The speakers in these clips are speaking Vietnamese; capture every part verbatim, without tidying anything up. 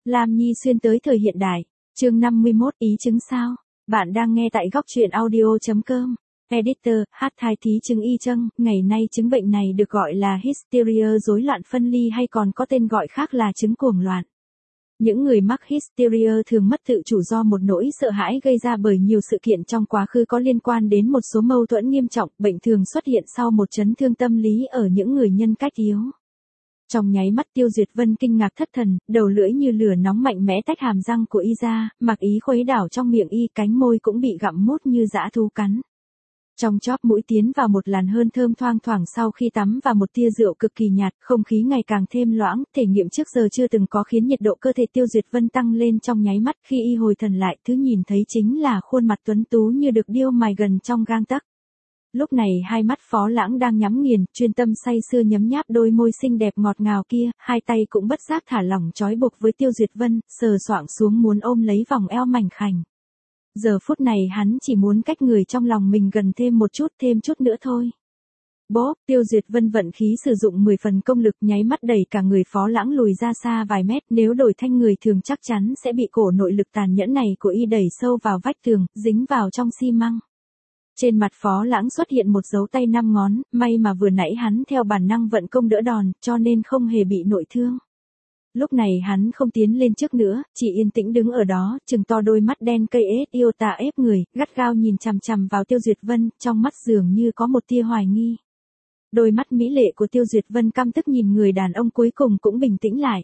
Lam Nhi xuyên tới thời hiện đại. Chương năm mươi mốt, ý chứng sao? Bạn đang nghe tại góc truyện audio chấm com. Editor, hát thai thí chứng y châng. Ngày nay chứng bệnh này được gọi là hysteria rối loạn phân ly hay còn có tên gọi khác là chứng cuồng loạn. Những người mắc hysteria thường mất tự chủ do một nỗi sợ hãi gây ra bởi nhiều sự kiện trong quá khứ có liên quan đến một số mâu thuẫn nghiêm trọng. Bệnh thường xuất hiện sau một chấn thương tâm lý ở những người nhân cách yếu. Trong nháy mắt Tiêu Duyệt Vân kinh ngạc thất thần, đầu lưỡi như lửa nóng mạnh mẽ tách hàm răng của y ra, mặc ý khuấy đảo trong miệng y, cánh môi cũng bị gặm mút như dã thú cắn. Trong chóp mũi tiến vào một làn hơn thơm thoang thoảng sau khi tắm và một tia rượu cực kỳ nhạt, không khí ngày càng thêm loãng, thể nghiệm trước giờ chưa từng có khiến nhiệt độ cơ thể Tiêu Duyệt Vân tăng lên trong nháy mắt. Khi y hồi thần lại, thứ nhìn thấy chính là khuôn mặt tuấn tú như được điêu mài gần trong gang tấc. Lúc này hai mắt Phó Lãng đang nhắm nghiền, chuyên tâm say sưa nhấm nháp đôi môi xinh đẹp ngọt ngào kia, hai tay cũng bất giác thả lỏng trói buộc với Tiêu Duyệt Vân, sờ soạng xuống muốn ôm lấy vòng eo mảnh khảnh. Giờ phút này hắn chỉ muốn cách người trong lòng mình gần thêm một chút, thêm chút nữa thôi. Bốp, Tiêu Duyệt Vân vận khí sử dụng mười phần công lực, nháy mắt đẩy cả người Phó Lãng lùi ra xa vài mét, nếu đổi thanh người thường chắc chắn sẽ bị cổ nội lực tàn nhẫn này của y đẩy sâu vào vách tường, dính vào trong xi măng. Trên mặt Phó Lãng xuất hiện một dấu tay năm ngón, may mà vừa nãy hắn theo bản năng vận công đỡ đòn, cho nên không hề bị nội thương. Lúc này hắn không tiến lên trước nữa, chỉ yên tĩnh đứng ở đó, trừng to đôi mắt đen cây ếch yêu tà ép người, gắt gao nhìn chằm chằm vào Tiêu Duyệt Vân, trong mắt dường như có một tia hoài nghi. Đôi mắt mỹ lệ của Tiêu Duyệt Vân căm tức nhìn người đàn ông cuối cùng cũng bình tĩnh lại.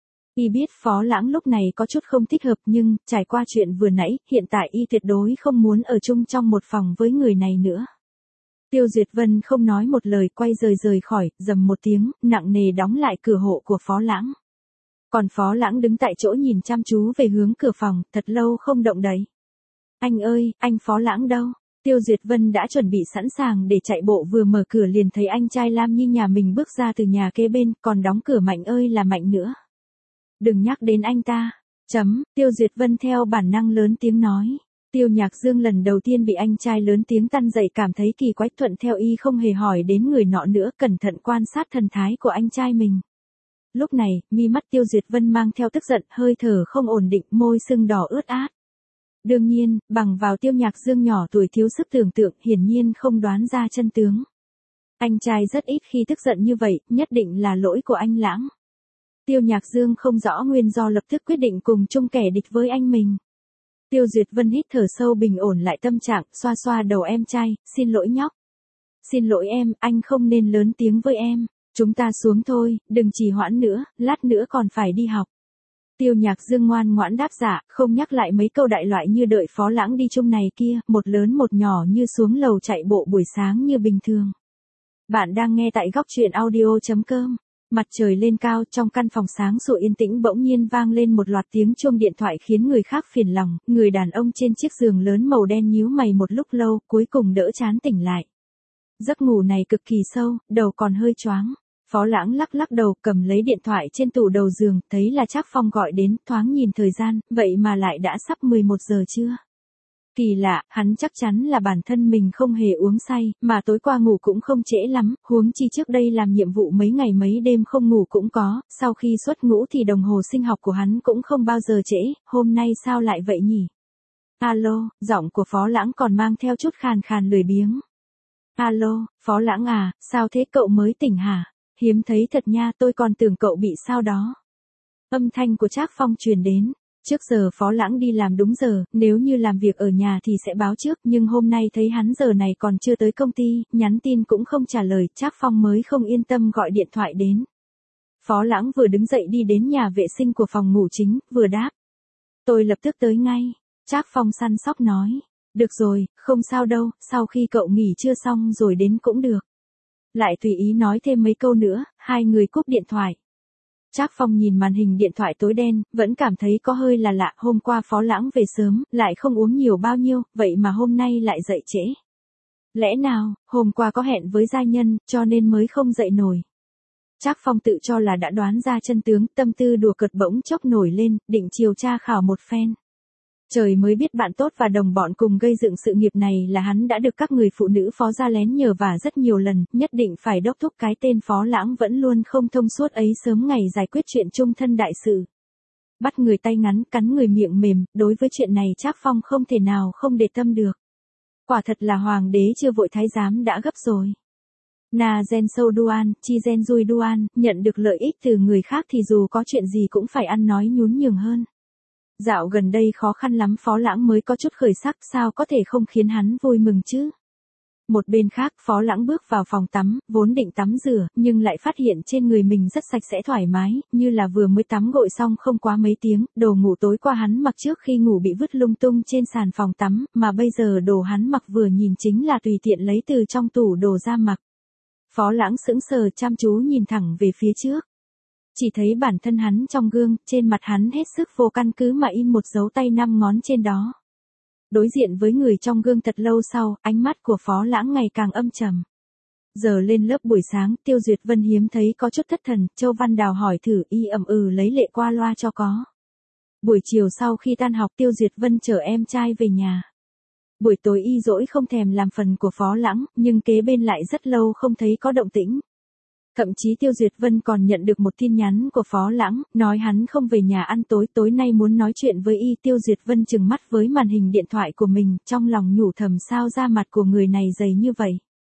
Y biết Phó Lãng lúc này có chút không thích hợp nhưng, trải qua chuyện vừa nãy, hiện tại y tuyệt đối không muốn ở chung trong một phòng với người này nữa. Tiêu Duyệt Vân không nói một lời, quay rời rời khỏi, rầm một tiếng, nặng nề đóng lại cửa hộ của Phó Lãng. Còn Phó Lãng đứng tại chỗ nhìn chăm chú về hướng cửa phòng, thật lâu không động đậy. Anh ơi, anh Phó Lãng đâu? Tiêu Duyệt Vân đã chuẩn bị sẵn sàng để chạy bộ, vừa mở cửa liền thấy anh trai Lam Nhi nhà mình bước ra từ nhà kế bên, còn đóng cửa mạnh ơi là mạnh nữa. Đừng nhắc đến anh ta. Chấm, Tiêu Duyệt Vân theo bản năng lớn tiếng nói. Tiêu Nhạc Dương lần đầu tiên bị anh trai lớn tiếng tăn dậy cảm thấy kỳ quái, thuận theo y không hề hỏi đến người nọ nữa, cẩn thận quan sát thần thái của anh trai mình. Lúc này, mi mắt Tiêu Duyệt Vân mang theo tức giận, hơi thở không ổn định, môi sưng đỏ ướt át. Đương nhiên, bằng vào Tiêu Nhạc Dương nhỏ tuổi thiếu sức tưởng tượng, hiển nhiên không đoán ra chân tướng. Anh trai rất ít khi tức giận như vậy, nhất định là lỗi của anh Lãng. Tiêu Nhạc Dương không rõ nguyên do lập tức quyết định cùng chung kẻ địch với anh mình. Tiêu Duyệt Vân hít thở sâu bình ổn lại tâm trạng, xoa xoa đầu em trai, xin lỗi nhóc. Xin lỗi em, anh không nên lớn tiếng với em. Chúng ta xuống thôi, đừng trì hoãn nữa, lát nữa còn phải đi học. Tiêu Nhạc Dương ngoan ngoãn đáp dạ, không nhắc lại mấy câu đại loại như đợi Phó Lãng đi chung này kia, một lớn một nhỏ như xuống lầu chạy bộ buổi sáng như bình thường. Bạn đang nghe tại góc truyện audio chấm com. Mặt trời lên cao, trong căn phòng sáng sủa yên tĩnh bỗng nhiên vang lên một loạt tiếng chuông điện thoại khiến người khác phiền lòng, người đàn ông trên chiếc giường lớn màu đen nhíu mày một lúc lâu, cuối cùng đỡ chán tỉnh lại. Giấc ngủ này cực kỳ sâu, đầu còn hơi choáng. Phó Lãng lắc lắc đầu, cầm lấy điện thoại trên tủ đầu giường, thấy là Trác Phong gọi đến, thoáng nhìn thời gian, vậy mà lại đã sắp mười một giờ trưa. Kỳ lạ, hắn chắc chắn là bản thân mình không hề uống say, mà tối qua ngủ cũng không trễ lắm, huống chi trước đây làm nhiệm vụ mấy ngày mấy đêm không ngủ cũng có, sau khi xuất ngũ thì đồng hồ sinh học của hắn cũng không bao giờ trễ, hôm nay sao lại vậy nhỉ? Alo, giọng của Phó Lãng còn mang theo chút khàn khàn lười biếng. Alo, Phó Lãng à, sao thế, cậu mới tỉnh hả? Hiếm thấy thật nha, tôi còn tưởng cậu bị sao đó. Âm thanh của Trác Phong truyền đến. Trước giờ Phó Lãng đi làm đúng giờ, nếu như làm việc ở nhà thì sẽ báo trước, nhưng hôm nay thấy hắn giờ này còn chưa tới công ty, nhắn tin cũng không trả lời, Trác Phong mới không yên tâm gọi điện thoại đến. Phó Lãng vừa đứng dậy đi đến nhà vệ sinh của phòng ngủ chính, vừa đáp. Tôi lập tức tới ngay. Trác Phong săn sóc nói. Được rồi, không sao đâu, sau khi cậu nghỉ trưa xong rồi đến cũng được. Lại tùy ý nói thêm mấy câu nữa, hai người cúp điện thoại. Trác Phong nhìn màn hình điện thoại tối đen, vẫn cảm thấy có hơi là lạ, hôm qua Phó Lãng về sớm, lại không uống nhiều bao nhiêu, vậy mà hôm nay lại dậy trễ. Lẽ nào, hôm qua có hẹn với giai nhân, cho nên mới không dậy nổi. Trác Phong tự cho là đã đoán ra chân tướng, tâm tư đùa cợt bỗng chốc nổi lên, định chiều tra khảo một phen. Trời mới biết bạn tốt và đồng bọn cùng gây dựng sự nghiệp này là hắn đã được các người phụ nữ Phó gia lén nhờ vả rất nhiều lần, nhất định phải đốc thúc cái tên Phó Lãng vẫn luôn không thông suốt ấy sớm ngày giải quyết chuyện chung thân đại sự. Bắt người tay ngắn, cắn người miệng mềm, đối với chuyện này Trác Phong không thể nào không để tâm được. Quả thật là hoàng đế chưa vội thái giám đã gấp rồi. Na gen sâu Duan, chi gen dui Duan, nhận được lợi ích từ người khác thì dù có chuyện gì cũng phải ăn nói nhún nhường hơn. Dạo gần đây khó khăn lắm Phó Lãng mới có chút khởi sắc, sao có thể không khiến hắn vui mừng chứ. Một bên khác Phó Lãng bước vào phòng tắm, vốn định tắm rửa, nhưng lại phát hiện trên người mình rất sạch sẽ thoải mái, như là vừa mới tắm gội xong không quá mấy tiếng, đồ ngủ tối qua hắn mặc trước khi ngủ bị vứt lung tung trên sàn phòng tắm, mà bây giờ đồ hắn mặc vừa nhìn chính là tùy tiện lấy từ trong tủ đồ ra mặc. Phó Lãng sững sờ chăm chú nhìn thẳng về phía trước. Chỉ thấy bản thân hắn trong gương, trên mặt hắn hết sức vô căn cứ mà in một dấu tay năm ngón trên đó. Đối diện với người trong gương thật lâu sau, ánh mắt của Phó Lãng ngày càng âm trầm. Giờ lên lớp buổi sáng, Tiêu Duyệt Vân hiếm thấy có chút thất thần, Châu Văn Đào hỏi thử y ậm ừ lấy lệ qua loa cho có. Buổi chiều sau khi tan học Tiêu Duyệt Vân chở em trai về nhà. Buổi tối y dỗi không thèm làm phần của Phó Lãng, nhưng kế bên lại rất lâu không thấy có động tĩnh. Thậm chí Tiêu Duyệt Vân còn nhận được một tin nhắn của Phó Lãng, nói hắn không về nhà ăn tối, tối nay muốn nói chuyện với y. Tiêu Duyệt Vân trừng mắt với màn hình điện thoại của mình, trong lòng nhủ thầm sao da mặt của người này dày như vậy.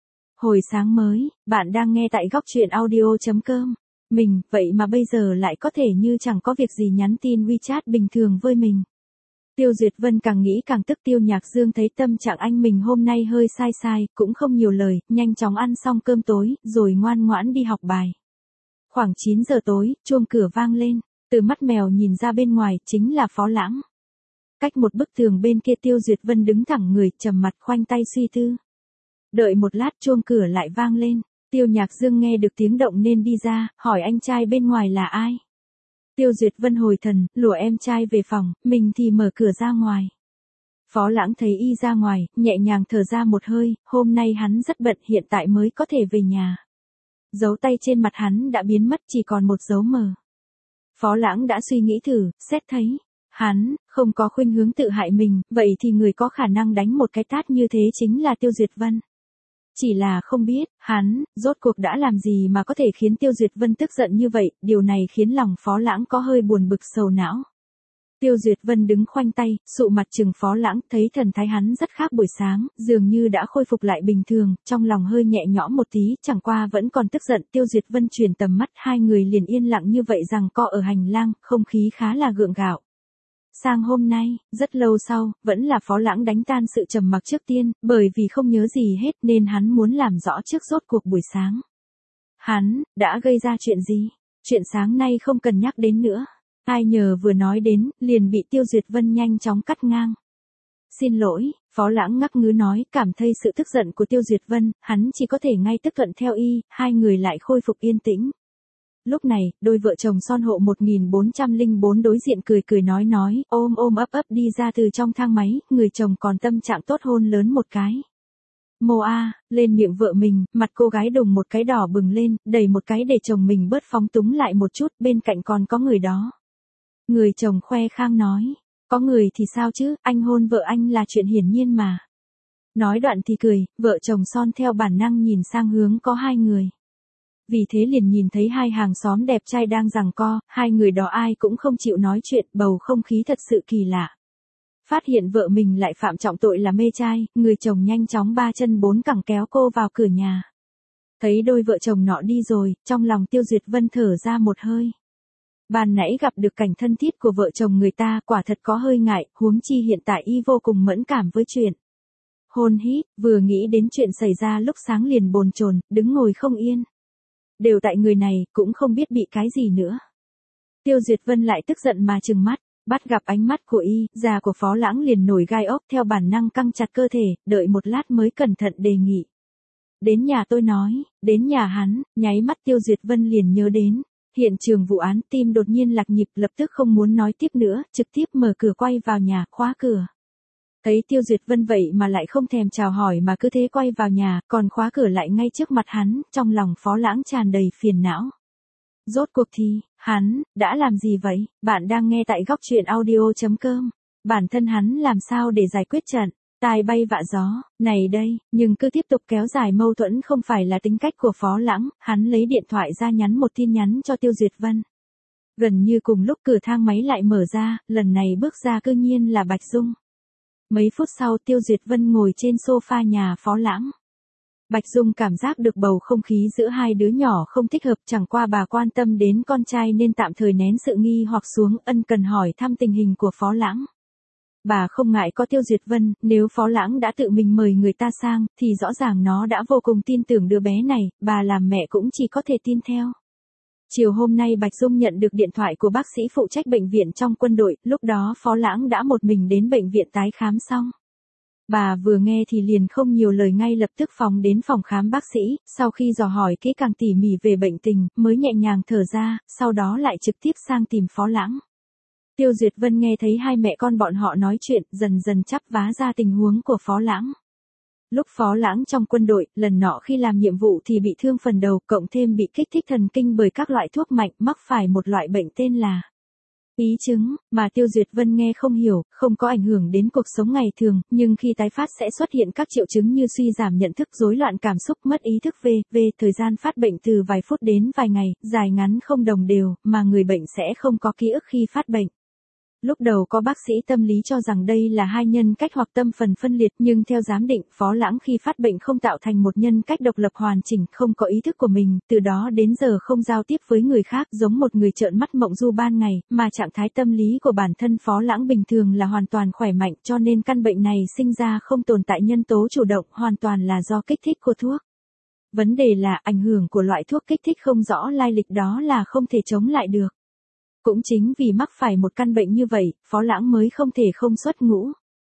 Hồi sáng mới, bạn đang nghe tại góc truyện audio chấm com. Mình, vậy mà bây giờ lại có thể như chẳng có việc gì nhắn tin WeChat bình thường với mình. Tiêu Duyệt Vân càng nghĩ càng tức. Tiêu Nhạc Dương thấy tâm trạng anh mình hôm nay hơi sai sai, cũng không nhiều lời, nhanh chóng ăn xong cơm tối, rồi ngoan ngoãn đi học bài. Khoảng chín giờ tối, chuông cửa vang lên, từ mắt mèo nhìn ra bên ngoài, chính là Phó Lãng. Cách một bức tường bên kia Tiêu Duyệt Vân đứng thẳng người, trầm mặt khoanh tay suy tư. Đợi một lát chuông cửa lại vang lên, Tiêu Nhạc Dương nghe được tiếng động nên đi ra, hỏi anh trai bên ngoài là ai. Tiêu Duyệt Vân hồi thần, lùa em trai về phòng, mình thì mở cửa ra ngoài. Phó Lãng thấy y ra ngoài, nhẹ nhàng thở ra một hơi, hôm nay hắn rất bận, hiện tại mới có thể về nhà. Dấu tay trên mặt hắn đã biến mất, chỉ còn một dấu mờ. Phó Lãng đã suy nghĩ thử, xét thấy hắn không có khuynh hướng tự hại mình, vậy thì người có khả năng đánh một cái tát như thế chính là Tiêu Duyệt Vân. Chỉ là không biết, hắn, rốt cuộc đã làm gì mà có thể khiến Tiêu Duyệt Vân tức giận như vậy, điều này khiến lòng Phó Lãng có hơi buồn bực sầu não. Tiêu Duyệt Vân đứng khoanh tay, sụ mặt trừng Phó Lãng, thấy thần thái hắn rất khác buổi sáng, dường như đã khôi phục lại bình thường, trong lòng hơi nhẹ nhõm một tí, chẳng qua vẫn còn tức giận. Tiêu Duyệt Vân chuyển tầm mắt, hai người liền yên lặng như vậy rằng co ở hành lang, không khí khá là gượng gạo. Sang hôm nay, rất lâu sau, vẫn là Phó Lãng đánh tan sự trầm mặc trước tiên, bởi vì không nhớ gì hết nên hắn muốn làm rõ trước rốt cuộc buổi sáng. Hắn, đã gây ra chuyện gì? Chuyện sáng nay không cần nhắc đến nữa. Ai nhờ vừa nói đến, liền bị Tiêu Duyệt Vân nhanh chóng cắt ngang. Xin lỗi, Phó Lãng ngắc ngứ nói, cảm thấy sự tức giận của Tiêu Duyệt Vân, hắn chỉ có thể ngay tức thuận theo y, hai người lại khôi phục yên tĩnh. Lúc này, đôi vợ chồng son hộ một nghìn bốn trăm lẻ bốn đối diện cười cười nói nói, ôm ôm ấp ấp đi ra từ trong thang máy, người chồng còn tâm trạng tốt hôn lớn một cái. Mô a, lên miệng vợ mình, mặt cô gái đùng một cái đỏ bừng lên, đẩy một cái để chồng mình bớt phóng túng lại một chút, bên cạnh còn có người đó. Người chồng khoe khang nói, có người thì sao chứ, anh hôn vợ anh là chuyện hiển nhiên mà. Nói đoạn thì cười, vợ chồng son theo bản năng nhìn sang hướng có hai người. Vì thế liền nhìn thấy hai hàng xóm đẹp trai đang giằng co, hai người đó ai cũng không chịu nói chuyện, bầu không khí thật sự kỳ lạ. Phát hiện vợ mình lại phạm trọng tội là mê trai, người chồng nhanh chóng ba chân bốn cẳng kéo cô vào cửa nhà. Thấy đôi vợ chồng nọ đi rồi, trong lòng Tiêu Duyệt Vân thở ra một hơi. Ban nãy gặp được cảnh thân thiết của vợ chồng người ta, quả thật có hơi ngại, huống chi hiện tại y vô cùng mẫn cảm với chuyện hôn hít, vừa nghĩ đến chuyện xảy ra lúc sáng liền bồn chồn, đứng ngồi không yên. Đều tại người này, cũng không biết bị cái gì nữa. Tiêu Duyệt Vân lại tức giận mà trừng mắt, bắt gặp ánh mắt của y, da của Phó Lãng liền nổi gai ốc, theo bản năng căng chặt cơ thể, đợi một lát mới cẩn thận đề nghị. Đến nhà tôi nói, đến nhà hắn, nháy mắt Tiêu Duyệt Vân liền nhớ đến. Hiện trường vụ án, tim đột nhiên lạc nhịp, lập tức không muốn nói tiếp nữa, trực tiếp mở cửa quay vào nhà, khóa cửa. Thấy Tiêu Duyệt Vân vậy mà lại không thèm chào hỏi mà cứ thế quay vào nhà, còn khóa cửa lại ngay trước mặt hắn, trong lòng Phó Lãng tràn đầy phiền não. Rốt cuộc thì, hắn, đã làm gì vậy? Bạn đang nghe tại góc truyện audio chấm com. Bản thân hắn làm sao để giải quyết trận, tai bay vạ gió, này đây, nhưng cứ tiếp tục kéo dài mâu thuẫn không phải là tính cách của Phó Lãng, hắn lấy điện thoại ra nhắn một tin nhắn cho Tiêu Duyệt Vân. Gần như cùng lúc cửa thang máy lại mở ra, lần này bước ra cư nhiên là Bạch Dung. Mấy phút sau Tiêu Duyệt Vân ngồi trên sofa nhà Phó Lãng. Bạch Dung cảm giác được bầu không khí giữa hai đứa nhỏ không thích hợp, chẳng qua bà quan tâm đến con trai nên tạm thời nén sự nghi hoặc xuống, ân cần hỏi thăm tình hình của Phó Lãng. Bà không ngại có Tiêu Duyệt Vân, nếu Phó Lãng đã tự mình mời người ta sang, thì rõ ràng nó đã vô cùng tin tưởng đứa bé này, bà làm mẹ cũng chỉ có thể tin theo. Chiều hôm nay Bạch Dung nhận được điện thoại của bác sĩ phụ trách bệnh viện trong quân đội, lúc đó Phó Lãng đã một mình đến bệnh viện tái khám xong. Bà vừa nghe thì liền không nhiều lời ngay lập tức phóng đến phòng khám bác sĩ, sau khi dò hỏi kỹ càng tỉ mỉ về bệnh tình, mới nhẹ nhàng thở ra, sau đó lại trực tiếp sang tìm Phó Lãng. Tiêu Duyệt Vân nghe thấy hai mẹ con bọn họ nói chuyện, dần dần chắp vá ra tình huống của Phó Lãng. Lúc Phó Lãng trong quân đội, lần nọ khi làm nhiệm vụ thì bị thương phần đầu, cộng thêm bị kích thích thần kinh bởi các loại thuốc mạnh, mắc phải một loại bệnh tên là ý chứng, mà Tiêu Duyệt Vân nghe không hiểu, không có ảnh hưởng đến cuộc sống ngày thường, nhưng khi tái phát sẽ xuất hiện các triệu chứng như suy giảm nhận thức, rối loạn cảm xúc, mất ý thức v v thời gian phát bệnh từ vài phút đến vài ngày, dài ngắn không đồng đều, mà người bệnh sẽ không có ký ức khi phát bệnh. Lúc đầu có bác sĩ tâm lý cho rằng đây là hai nhân cách hoặc tâm phần phân liệt, nhưng theo giám định, Phó Lãng khi phát bệnh không tạo thành một nhân cách độc lập hoàn chỉnh, không có ý thức của mình, từ đó đến giờ không giao tiếp với người khác, giống một người trợn mắt mộng du ban ngày, mà trạng thái tâm lý của bản thân Phó Lãng bình thường là hoàn toàn khỏe mạnh, cho nên căn bệnh này sinh ra không tồn tại nhân tố chủ động, hoàn toàn là do kích thích của thuốc. Vấn đề là ảnh hưởng của loại thuốc kích thích không rõ lai lịch đó là không thể chống lại được. Cũng chính vì mắc phải một căn bệnh như vậy, Phó Lãng mới không thể không xuất ngũ.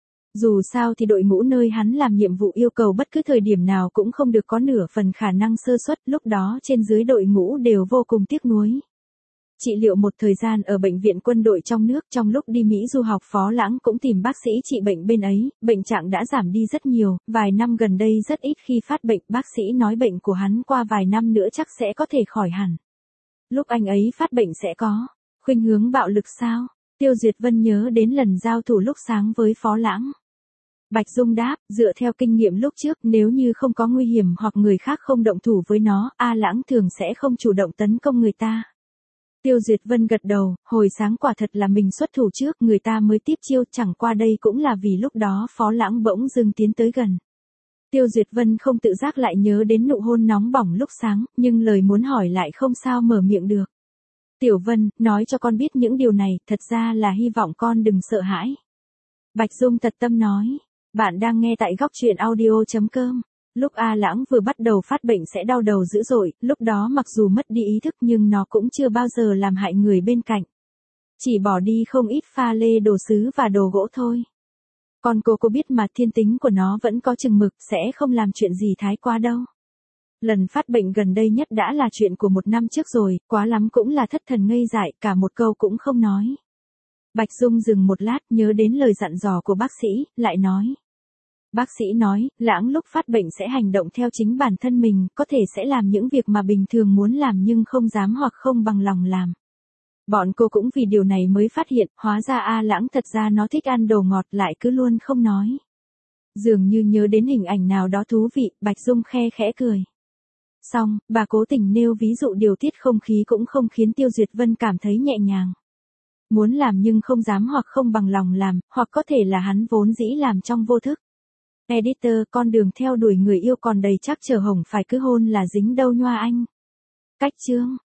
Dù sao thì đội ngũ nơi hắn làm nhiệm vụ yêu cầu bất cứ thời điểm nào cũng không được có nửa phần khả năng sơ suất, lúc đó trên dưới đội ngũ đều vô cùng tiếc nuối. Trị liệu một thời gian ở bệnh viện quân đội trong nước, trong lúc đi Mỹ du học Phó Lãng cũng tìm bác sĩ trị bệnh bên ấy, bệnh trạng đã giảm đi rất nhiều, vài năm gần đây rất ít khi phát bệnh, bác sĩ nói bệnh của hắn qua vài năm nữa chắc sẽ có thể khỏi hẳn. Lúc anh ấy phát bệnh sẽ có khuynh hướng bạo lực sao? Tiêu Duyệt Vân nhớ đến lần giao thủ lúc sáng với Phó Lãng. Bạch Dung đáp, dựa theo kinh nghiệm lúc trước, nếu như không có nguy hiểm hoặc người khác không động thủ với nó, A Lãng thường sẽ không chủ động tấn công người ta. Tiêu Duyệt Vân gật đầu, hồi sáng quả thật là mình xuất thủ trước, người ta mới tiếp chiêu, chẳng qua đây cũng là vì lúc đó Phó Lãng bỗng dưng tiến tới gần. Tiêu Duyệt Vân không tự giác lại nhớ đến nụ hôn nóng bỏng lúc sáng, nhưng lời muốn hỏi lại không sao mở miệng được. Tiểu Vân, nói cho con biết những điều này, thật ra là hy vọng con đừng sợ hãi. Bạch Dung thật tâm nói, bạn đang nghe tại góc truyện audio chấm com. Lúc A Lãng vừa bắt đầu phát bệnh sẽ đau đầu dữ dội, lúc đó mặc dù mất đi ý thức nhưng nó cũng chưa bao giờ làm hại người bên cạnh. Chỉ bỏ đi không ít pha lê đồ sứ và đồ gỗ thôi. Còn cô cô biết mà thiên tính của nó vẫn có chừng mực, sẽ không làm chuyện gì thái quá đâu. Lần phát bệnh gần đây nhất đã là chuyện của một năm trước rồi, quá lắm cũng là thất thần ngây dại, cả một câu cũng không nói. Bạch Dung dừng một lát, nhớ đến lời dặn dò của bác sĩ, lại nói. Bác sĩ nói, Lãng lúc phát bệnh sẽ hành động theo chính bản thân mình, có thể sẽ làm những việc mà bình thường muốn làm nhưng không dám hoặc không bằng lòng làm. Bọn cô cũng vì điều này mới phát hiện, hóa ra A Lãng thật ra nó thích ăn đồ ngọt lại cứ luôn không nói. Dường như nhớ đến hình ảnh nào đó thú vị, Bạch Dung khe khẽ cười. Xong, bà cố tình nêu ví dụ điều tiết không khí cũng không khiến Tiêu Duyệt Vân cảm thấy nhẹ nhàng. Muốn làm nhưng không dám hoặc không bằng lòng làm, hoặc có thể là hắn vốn dĩ làm trong vô thức. Editor, con đường theo đuổi người yêu còn đầy chắc chờ hồng phải cứ hôn là dính đâu nhoa anh. Cách chương